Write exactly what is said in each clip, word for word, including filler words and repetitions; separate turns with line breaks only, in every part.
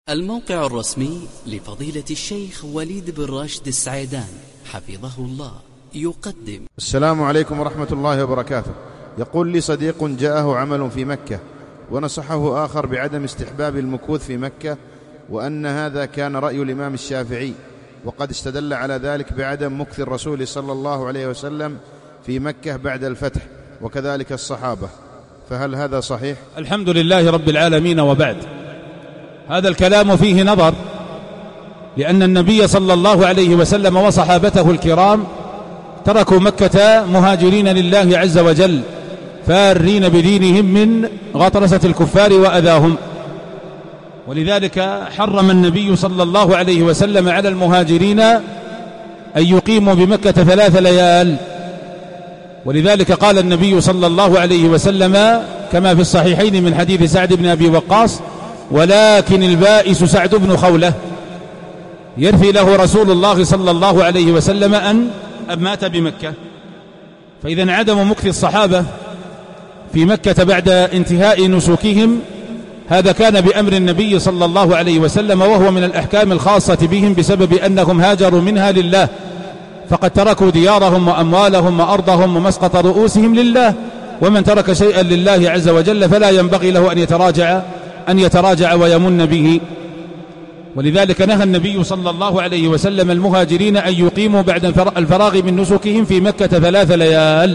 الموقع الرسمي لفضيلة الشيخ وليد بن راشد السعيدان حفظه الله يقدم.
السلام عليكم ورحمة الله وبركاته. يقول لي صديق جاءه عمل في مكة ونصحه آخر بعدم استحباب المكوث في مكة، وأن هذا كان رأي الإمام الشافعي، وقد استدل على ذلك بعدم مكث الرسول صلى الله عليه وسلم في مكة بعد الفتح وكذلك الصحابة، فهل هذا صحيح؟
الحمد لله رب العالمين، وبعد. هذا الكلام فيه نظر، لأن النبي صلى الله عليه وسلم وصحابته الكرام تركوا مكة مهاجرين لله عز وجل، فارين بدينهم من غطرسة الكفار وأذاهم، ولذلك حرم النبي صلى الله عليه وسلم على المهاجرين أن يقيموا بمكة ثلاث ليال. ولذلك قال النبي صلى الله عليه وسلم كما في الصحيحين من حديث سعد بن أبي وقاص: ولكن البائس سعد بن خولة، يرثي له رسول الله صلى الله عليه وسلم أن مات بمكة. فإذا عدم مكث الصحابة في مكة بعد انتهاء نسكهم هذا كان بأمر النبي صلى الله عليه وسلم، وهو من الأحكام الخاصة بهم بسبب أنهم هاجروا منها لله، فقد تركوا ديارهم وأموالهم وأرضهم ومسقط رؤوسهم لله، ومن ترك شيئا لله عز وجل فلا ينبغي له أن يتراجع أن يتراجع ويمن به. ولذلك نهى النبي صلى الله عليه وسلم المهاجرين أن يقيموا بعد الفراغ من نسكهم في مكة ثلاث ليال.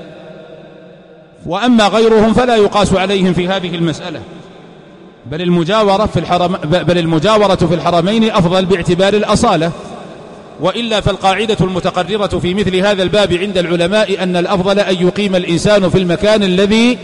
وأما غيرهم فلا يقاس عليهم في هذه المسألة، بل المجاورة في الحرم بل المجاورة في الحرمين أفضل باعتبار الأصالة، وإلا فالقاعدة المتقررة في مثل هذا الباب عند العلماء أن الأفضل أن يقيم الإنسان في المكان الذي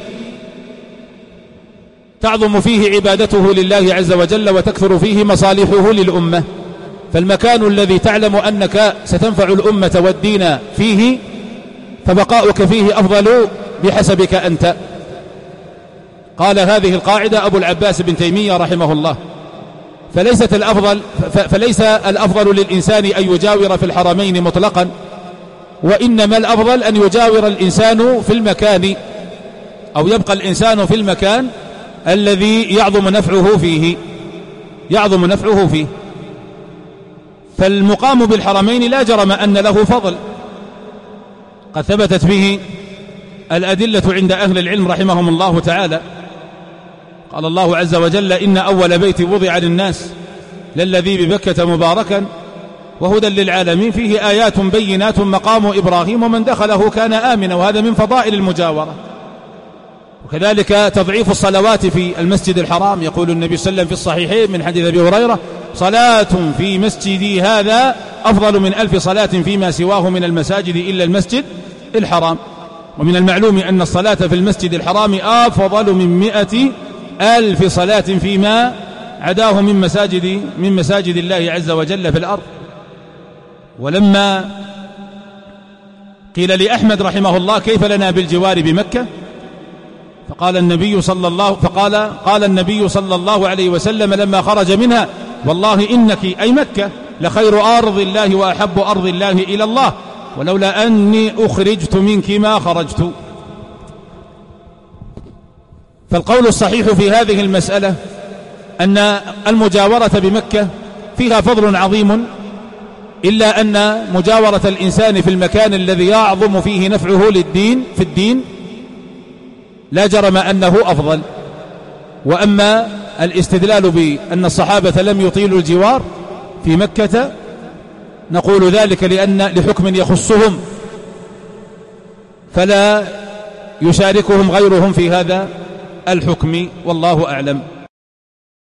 تعظم فيه عبادته لله عز وجل وتكثر فيه مصالحه للأمة. فالمكان الذي تعلم أنك ستنفع الأمة والدين فيه فبقاؤك فيه أفضل بحسبك أنت. قال هذه القاعدة أبو العباس بن تيمية رحمه الله. فليست الأفضل فليس الأفضل للإنسان أن يجاور في الحرمين مطلقا، وإنما الأفضل أن يجاور الإنسان في المكان، أو يبقى الإنسان في المكان الذي يعظم نفعه فيه يعظم نفعه فيه فالمقام بالحرمين لا جرم أن له فضل، قد ثبتت به الأدلة عند أهل العلم رحمهم الله تعالى. قال الله عز وجل: إن أول بيت وضع للناس للذي ببكة مباركا وهدى للعالمين فيه آيات بينات مقام إبراهيم ومن دخله كان آمنا. وهذا من فضائل المجاورة. وكذلك تضعيف الصلوات في المسجد الحرام، يقول النبي صلى الله عليه وسلم في الصحيحين من حديث أبي هريرة: صلاة في مسجدي هذا أفضل من ألف صلاة فيما سواه من المساجد إلا المسجد الحرام. ومن المعلوم أن الصلاة في المسجد الحرام أفضل من مئة ألف صلاة فيما عداه من مساجد من مساجد الله عز وجل في الأرض. ولما قيل لأحمد رحمه الله: كيف لنا بالجوار بمكة؟ فقال النبي صلى الله فقال قال النبي صلى الله عليه وسلم لما خرج منها: والله إنك أي مكة لخير أرض الله وأحب أرض الله إلى الله، ولولا أني أخرجت منك ما خرجت. فالقول الصحيح في هذه المسألة أن المجاورة بمكة فيها فضل عظيم، إلا أن مجاورة الإنسان في المكان الذي يعظم فيه نفعه للدين في الدين لا جرم أنه أفضل. وأما الاستدلال بأن الصحابة لم يطيلوا الجوار في مكة نقول ذلك لأن لحكم يخصهم، فلا يشاركهم غيرهم في هذا الحكم، والله أعلم.